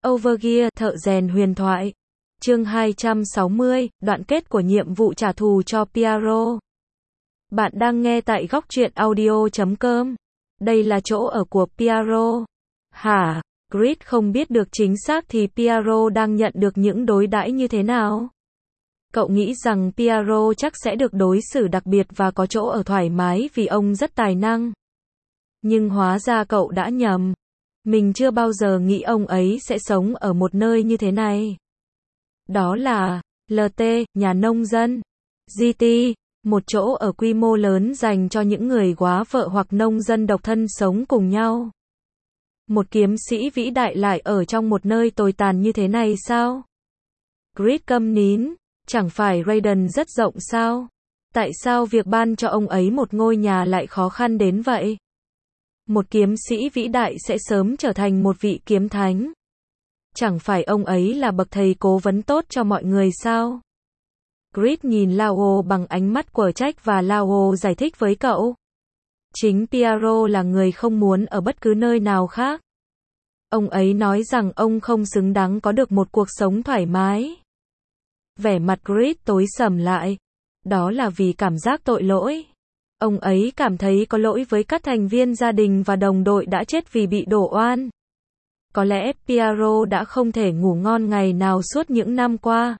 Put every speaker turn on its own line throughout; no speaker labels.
Overgear, thợ rèn huyền thoại. Chương 260, đoạn kết của nhiệm vụ trả thù cho Piero. Bạn đang nghe tại góc truyện audio.com. Đây là chỗ ở của Piero. Hả? Grid không biết được chính xác thì Piero đang nhận được những đối đãi như thế nào. Cậu nghĩ rằng Piero chắc sẽ được đối xử đặc biệt và có chỗ ở thoải mái vì ông rất tài năng. Nhưng hóa ra cậu đã nhầm. Mình chưa bao giờ nghĩ ông ấy sẽ sống ở một nơi như thế này. Đó là LT, nhà nông dân. GT, một chỗ ở quy mô lớn dành cho những người góa vợ hoặc nông dân độc thân sống cùng nhau. Một kiếm sĩ vĩ đại lại ở trong một nơi tồi tàn như thế này sao? Grid câm nín, chẳng phải Raiden rất rộng sao? Tại sao việc ban cho ông ấy một ngôi nhà lại khó khăn đến vậy? Một kiếm sĩ vĩ đại sẽ sớm trở thành một vị kiếm thánh. Chẳng phải ông ấy là bậc thầy cố vấn tốt cho mọi người sao? Grid nhìn Lao bằng ánh mắt quở trách và Lao giải thích với cậu. Chính Piero là người không muốn ở bất cứ nơi nào khác. Ông ấy nói rằng ông không xứng đáng có được một cuộc sống thoải mái. Vẻ mặt Grid tối sầm lại. Đó là vì cảm giác tội lỗi. Ông ấy cảm thấy có lỗi với các thành viên gia đình và đồng đội đã chết vì bị đổ oan. Có lẽ Piero đã không thể ngủ ngon ngày nào suốt những năm qua.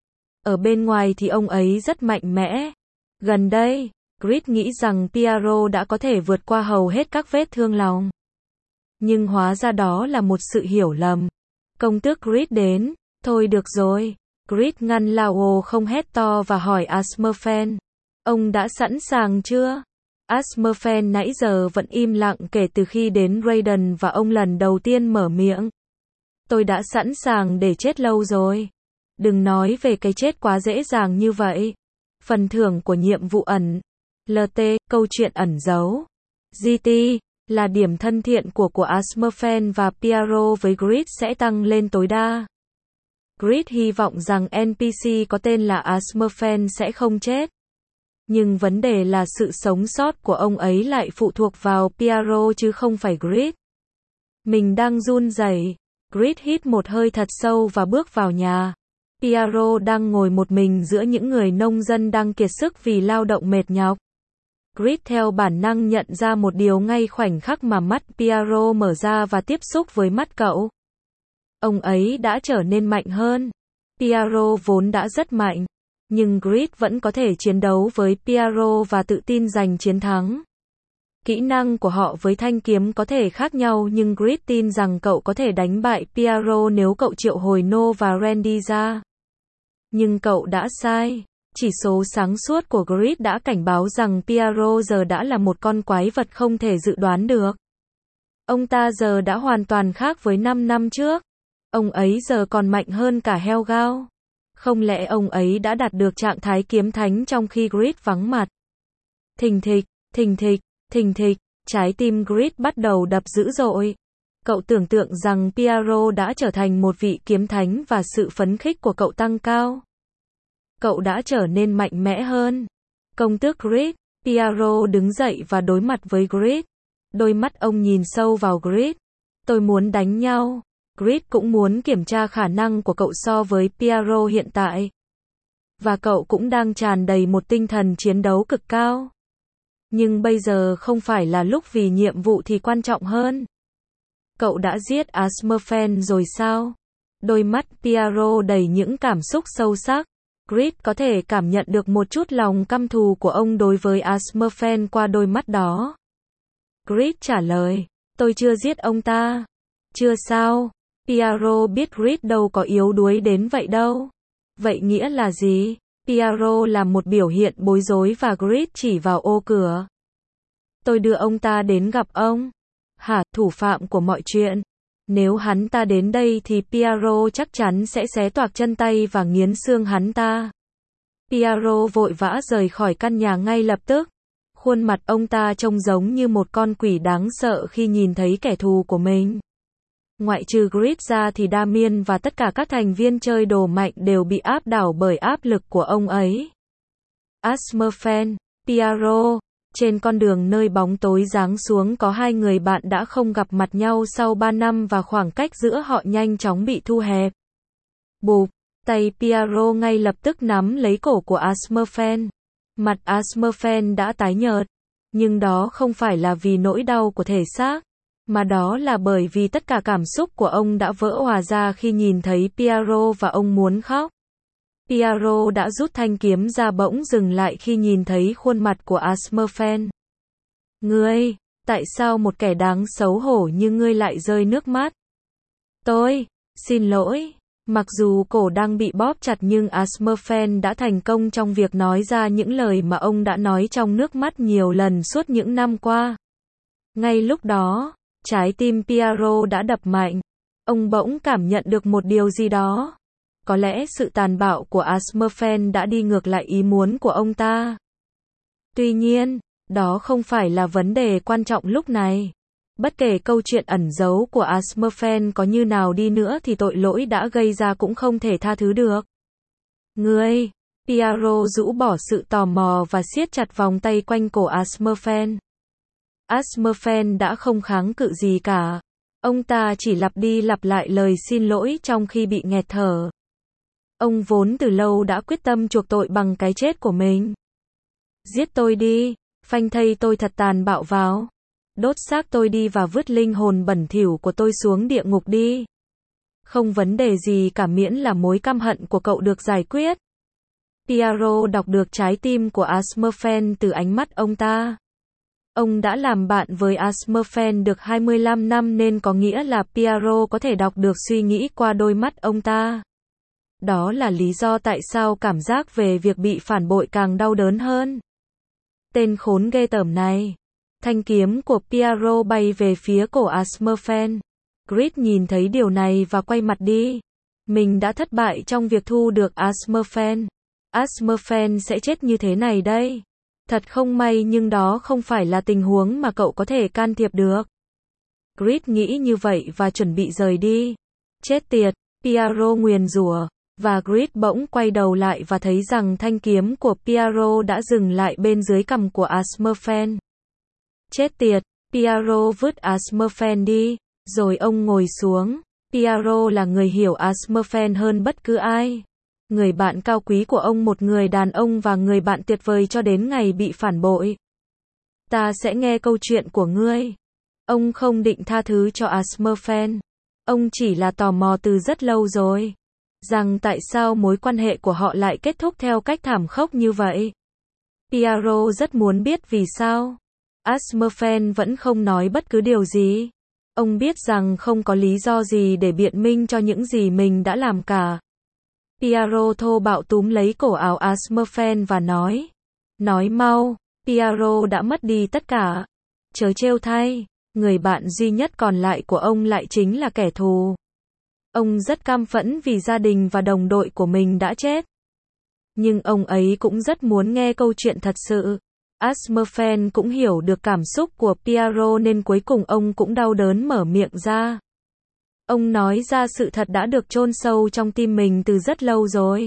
Ở bên ngoài thì ông ấy rất mạnh mẽ. Gần đây, Grid nghĩ rằng Piero đã có thể vượt qua hầu hết các vết thương lòng. Nhưng hóa ra đó là một sự hiểu lầm. Công tước Grid đến. Thôi được rồi. Grid ngăn Lao không hét to và hỏi Asmerfen. Ông đã sẵn sàng chưa? Asmerfen nãy giờ vẫn im lặng kể từ khi đến Raiden và ông lần đầu tiên mở miệng. Tôi đã sẵn sàng để chết lâu rồi. Đừng nói về cái chết quá dễ dàng như vậy. Phần thưởng của nhiệm vụ ẩn. LT, câu chuyện ẩn giấu. GT, là điểm thân thiện của Asmerfen và Piero với Grid sẽ tăng lên tối đa. Grid hy vọng rằng NPC có tên là Asmerfen sẽ không chết. Nhưng vấn đề là sự sống sót của ông ấy lại phụ thuộc vào Piero chứ không phải Grid. Mình đang run rẩy. Grid hít một hơi thật sâu và bước vào nhà. Piero đang ngồi một mình giữa những người nông dân đang kiệt sức vì lao động mệt nhọc. Grid theo bản năng nhận ra một điều ngay khoảnh khắc mà mắt Piero mở ra và tiếp xúc với mắt cậu. Ông ấy đã trở nên mạnh hơn. Piero vốn đã rất mạnh. Nhưng Grid vẫn có thể chiến đấu với Piero và tự tin giành chiến thắng. Kỹ năng của họ với thanh kiếm có thể khác nhau nhưng Grid tin rằng cậu có thể đánh bại Piero nếu cậu triệu hồi No và Randy ra. Nhưng cậu đã sai. Chỉ số sáng suốt của Grid đã cảnh báo rằng Piero giờ đã là một con quái vật không thể dự đoán được. Ông ta giờ đã hoàn toàn khác với 5 năm trước. Ông ấy giờ còn mạnh hơn cả Helgao. Không lẽ ông ấy đã đạt được trạng thái kiếm thánh trong khi Grid vắng mặt? Thình thịch, thình thịch, thình thịch, trái tim Grid bắt đầu đập dữ dội. Cậu tưởng tượng rằng Piero đã trở thành một vị kiếm thánh và sự phấn khích của cậu tăng cao. Cậu đã trở nên mạnh mẽ hơn. Công tước Grid, Piero đứng dậy và đối mặt với Grid. Đôi mắt ông nhìn sâu vào Grid. Tôi muốn đánh nhau. Grid cũng muốn kiểm tra khả năng của cậu so với Piero hiện tại. Và cậu cũng đang tràn đầy một tinh thần chiến đấu cực cao. Nhưng bây giờ không phải là lúc vì nhiệm vụ thì quan trọng hơn. Cậu đã giết Asmerfen rồi sao? Đôi mắt Piero đầy những cảm xúc sâu sắc. Grid có thể cảm nhận được một chút lòng căm thù của ông đối với Asmerfen qua đôi mắt đó. Grid trả lời, tôi chưa giết ông ta. Chưa sao? Piero biết Grid đâu có yếu đuối đến vậy đâu. Vậy nghĩa là gì? Piero làm một biểu hiện bối rối và Grid chỉ vào ô cửa. Tôi đưa ông ta đến gặp ông. Hả, thủ phạm của mọi chuyện? Nếu hắn ta đến đây thì Piero chắc chắn sẽ xé toạc chân tay và nghiến xương hắn ta. Piero vội vã rời khỏi căn nhà ngay lập tức. Khuôn mặt ông ta trông giống như một con quỷ đáng sợ khi nhìn thấy kẻ thù của mình. Ngoại trừ Grid ra thì Damien và tất cả các thành viên chơi đồ mạnh đều bị áp đảo bởi áp lực của ông ấy. Asmerfen, Piero, Trên con đường nơi bóng tối giáng xuống có hai người bạn đã không gặp mặt nhau sau 3 năm và khoảng cách giữa họ nhanh chóng bị thu hẹp. Bụp, tay Piero ngay lập tức nắm lấy cổ của Asmurfen. Mặt Asmurfen đã tái nhợt, nhưng đó không phải là vì nỗi đau của thể xác, mà đó là bởi vì tất cả cảm xúc của ông đã vỡ òa ra khi nhìn thấy Piero và ông muốn khóc. Piero đã rút thanh kiếm ra bỗng dừng lại khi nhìn thấy khuôn mặt của Asmurfen. Ngươi, tại sao một kẻ đáng xấu hổ như ngươi lại rơi nước mắt? Tôi, xin lỗi. Mặc dù cổ đang bị bóp chặt nhưng Asmurfen đã thành công trong việc nói ra những lời mà ông đã nói trong nước mắt nhiều lần suốt những năm qua. Ngay lúc đó, trái tim Piero đã đập mạnh. Ông bỗng cảm nhận được một điều gì đó. Có lẽ sự tàn bạo của Asmurfen đã đi ngược lại ý muốn của ông ta. Tuy nhiên, đó không phải là vấn đề quan trọng lúc này. Bất kể câu chuyện ẩn giấu của Asmurfen có như nào đi nữa thì tội lỗi đã gây ra cũng không thể tha thứ được. Ngươi, Piero rũ bỏ sự tò mò và siết chặt vòng tay quanh cổ Asmurfen. Asmurfen đã không kháng cự gì cả. Ông ta chỉ lặp đi lặp lại lời xin lỗi trong khi bị nghẹt thở. Ông vốn từ lâu đã quyết tâm chuộc tội bằng cái chết của mình. Giết tôi đi, phanh thây tôi thật tàn bạo vào. Đốt xác tôi đi và vứt linh hồn bẩn thỉu của tôi xuống địa ngục đi. Không vấn đề gì cả miễn là mối căm hận của cậu được giải quyết. Piero đọc được trái tim của Asmurfen từ ánh mắt ông ta. Ông đã làm bạn với Asmurfen được 25 năm nên có nghĩa là Piero có thể đọc được suy nghĩ qua đôi mắt ông ta. Đó là lý do tại sao cảm giác về việc bị phản bội càng đau đớn hơn. Tên khốn ghê tởm này. Thanh kiếm của Piero bay về phía cổ Asmurfen. Grid nhìn thấy điều này và quay mặt đi. Mình đã thất bại trong việc thu được Asmurfen. Asmurfen sẽ chết như thế này đây. Thật không may nhưng đó không phải là tình huống mà cậu có thể can thiệp được. Grid nghĩ như vậy và chuẩn bị rời đi. Chết tiệt, Piero nguyền rủa. Và Grid bỗng quay đầu lại và thấy rằng thanh kiếm của Piero đã dừng lại bên dưới cằm của Asmurfen. Chết tiệt, Piero vứt Asmurfen đi, rồi ông ngồi xuống. Piero là người hiểu Asmurfen hơn bất cứ ai. Người bạn cao quý của ông, một người đàn ông và người bạn tuyệt vời cho đến ngày bị phản bội. Ta sẽ nghe câu chuyện của ngươi. Ông không định tha thứ cho Asmurfen. Ông chỉ là tò mò từ rất lâu rồi. Rằng tại sao mối quan hệ của họ lại kết thúc theo cách thảm khốc như vậy. Piero rất muốn biết vì sao. Asmurfen vẫn không nói bất cứ điều gì. Ông biết rằng không có lý do gì để biện minh cho những gì mình đã làm cả. Piero thô bạo túm lấy cổ áo Asmurfen và nói. Nói mau, Piero đã mất đi tất cả. Chớ trêu thay, người bạn duy nhất còn lại của ông lại chính là kẻ thù. Ông rất căm phẫn vì gia đình và đồng đội của mình đã chết. Nhưng ông ấy cũng rất muốn nghe câu chuyện thật sự. Asmurfen cũng hiểu được cảm xúc của Piero nên cuối cùng ông cũng đau đớn mở miệng ra. Ông nói ra sự thật đã được chôn sâu trong tim mình từ rất lâu rồi.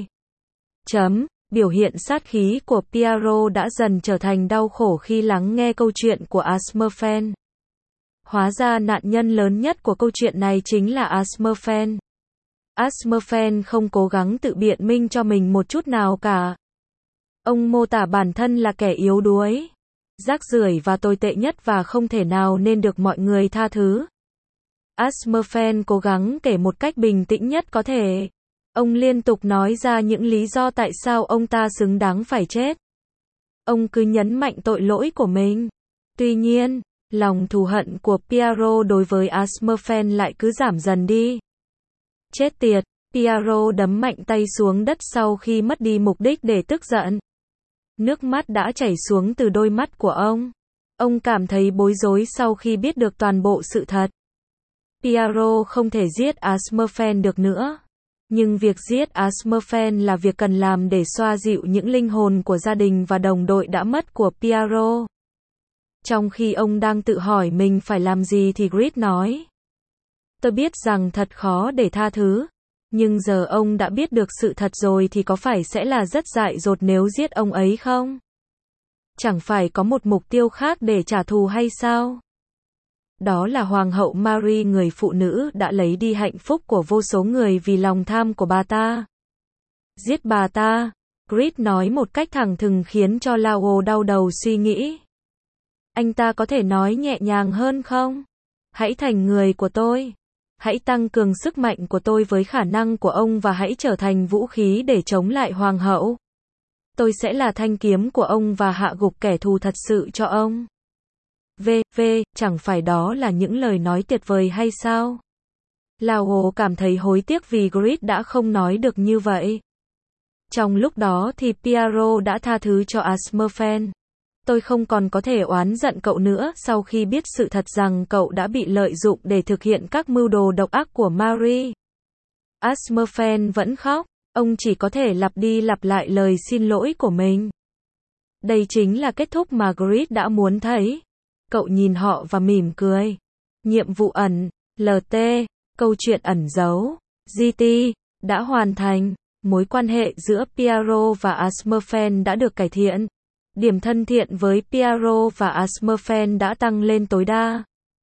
Biểu hiện sát khí của Piero đã dần trở thành đau khổ khi lắng nghe câu chuyện của Asmurfen. Hóa ra nạn nhân lớn nhất của câu chuyện này chính là Asmurfen. Asmurfen không cố gắng tự biện minh cho mình một chút nào cả. Ông mô tả bản thân là kẻ yếu đuối, rác rưởi và tồi tệ nhất và không thể nào nên được mọi người tha thứ. Asmurfen cố gắng kể một cách bình tĩnh nhất có thể. Ông liên tục nói ra những lý do tại sao ông ta xứng đáng phải chết. Ông cứ nhấn mạnh tội lỗi của mình. Tuy nhiên, lòng thù hận của Piero đối với Asmurfen lại cứ giảm dần đi. Chết tiệt, Piero đấm mạnh tay xuống đất sau khi mất đi mục đích để tức giận. Nước mắt đã chảy xuống từ đôi mắt của ông. Ông cảm thấy bối rối sau khi biết được toàn bộ sự thật. Piero không thể giết Asmurfen được nữa. Nhưng việc giết Asmurfen là việc cần làm để xoa dịu những linh hồn của gia đình và đồng đội đã mất của Piero. Trong khi ông đang tự hỏi mình phải làm gì thì Grid nói. Tôi biết rằng thật khó để tha thứ. Nhưng giờ ông đã biết được sự thật rồi thì có phải sẽ là rất dại dột nếu giết ông ấy không? Chẳng phải có một mục tiêu khác để trả thù hay sao? Đó là Hoàng hậu Mary, người phụ nữ đã lấy đi hạnh phúc của vô số người vì lòng tham của bà ta. Giết bà ta, Creed nói một cách thẳng thừng khiến cho Lao đau đầu suy nghĩ. Anh ta có thể nói nhẹ nhàng hơn không? Hãy thành người của tôi. Hãy tăng cường sức mạnh của tôi với khả năng của ông và hãy trở thành vũ khí để chống lại Hoàng hậu. Tôi sẽ là thanh kiếm của ông và hạ gục kẻ thù thật sự cho ông. Chẳng phải đó là những lời nói tuyệt vời hay sao? Lao cảm thấy hối tiếc vì Creed đã không nói được như vậy. Trong lúc đó thì Piero đã tha thứ cho Asmerfen. Tôi không còn có thể oán giận cậu nữa sau khi biết sự thật rằng cậu đã bị lợi dụng để thực hiện các mưu đồ độc ác của Mary. Asmerfen vẫn khóc, ông chỉ có thể lặp đi lặp lại lời xin lỗi của mình. Đây chính là kết thúc mà Creed đã muốn thấy. Cậu nhìn họ và mỉm cười. Nhiệm vụ ẩn, LT, câu chuyện ẩn giấu, GT, đã hoàn thành. Mối quan hệ giữa Piero và Asmerfen đã được cải thiện. Điểm thân thiện với Piero và Asmerfen đã tăng lên tối đa.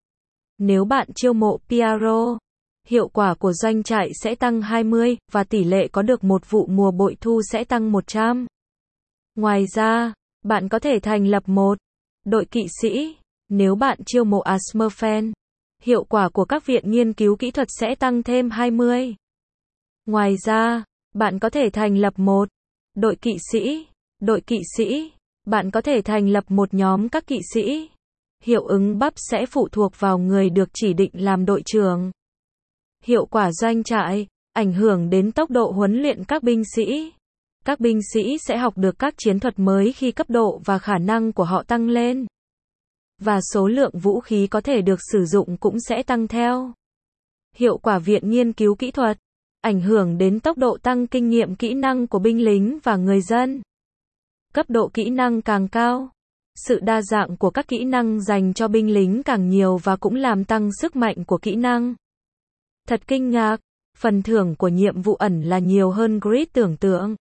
Nếu bạn chiêu mộ Piero, hiệu quả của doanh trại sẽ tăng 20, và tỷ lệ có được một vụ mùa bội thu sẽ tăng 100. Ngoài ra, bạn có thể thành lập một đội kỵ sĩ. Nếu bạn chiêu mộ Asmerfen, hiệu quả của các viện nghiên cứu kỹ thuật sẽ tăng thêm 20. Ngoài ra, bạn có thể thành lập một đội kỵ sĩ. Đội kỵ sĩ, bạn có thể thành lập một nhóm các kỵ sĩ. Hiệu ứng bắp sẽ phụ thuộc vào người được chỉ định làm đội trưởng. Hiệu quả doanh trại, ảnh hưởng đến tốc độ huấn luyện các binh sĩ. Các binh sĩ sẽ học được các chiến thuật mới khi cấp độ và khả năng của họ tăng lên. Và số lượng vũ khí có thể được sử dụng cũng sẽ tăng theo. Hiệu quả viện nghiên cứu kỹ thuật, ảnh hưởng đến tốc độ tăng kinh nghiệm kỹ năng của binh lính và người dân. Cấp độ kỹ năng càng cao, sự đa dạng của các kỹ năng dành cho binh lính càng nhiều và cũng làm tăng sức mạnh của kỹ năng. Thật kinh ngạc, phần thưởng của nhiệm vụ ẩn là nhiều hơn Creed tưởng tượng.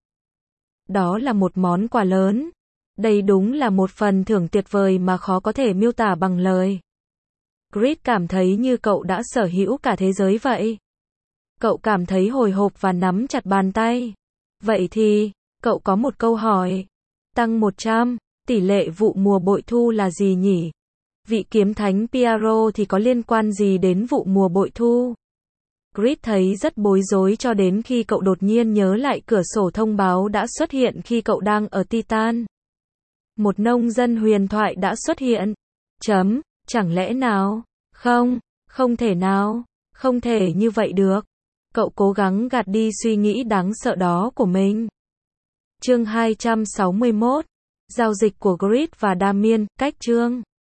Đó là một món quà lớn. Đây đúng là một phần thưởng tuyệt vời mà khó có thể miêu tả bằng lời. Creed cảm thấy như cậu đã sở hữu cả thế giới vậy. Cậu cảm thấy hồi hộp và nắm chặt bàn tay. Vậy thì, cậu có một câu hỏi. Tăng 100, tỷ lệ vụ mùa bội thu là gì nhỉ? Vị kiếm thánh Piero thì có liên quan gì đến vụ mùa bội thu? Creed thấy rất bối rối cho đến khi cậu đột nhiên nhớ lại cửa sổ thông báo đã xuất hiện khi cậu đang ở Titan. Một nông dân huyền thoại đã xuất hiện. Chẳng lẽ nào? Không thể nào. Không thể như vậy được. Cậu cố gắng gạt đi suy nghĩ đáng sợ đó của mình. Chương 261. Giao dịch của Creed và Damien, cách chương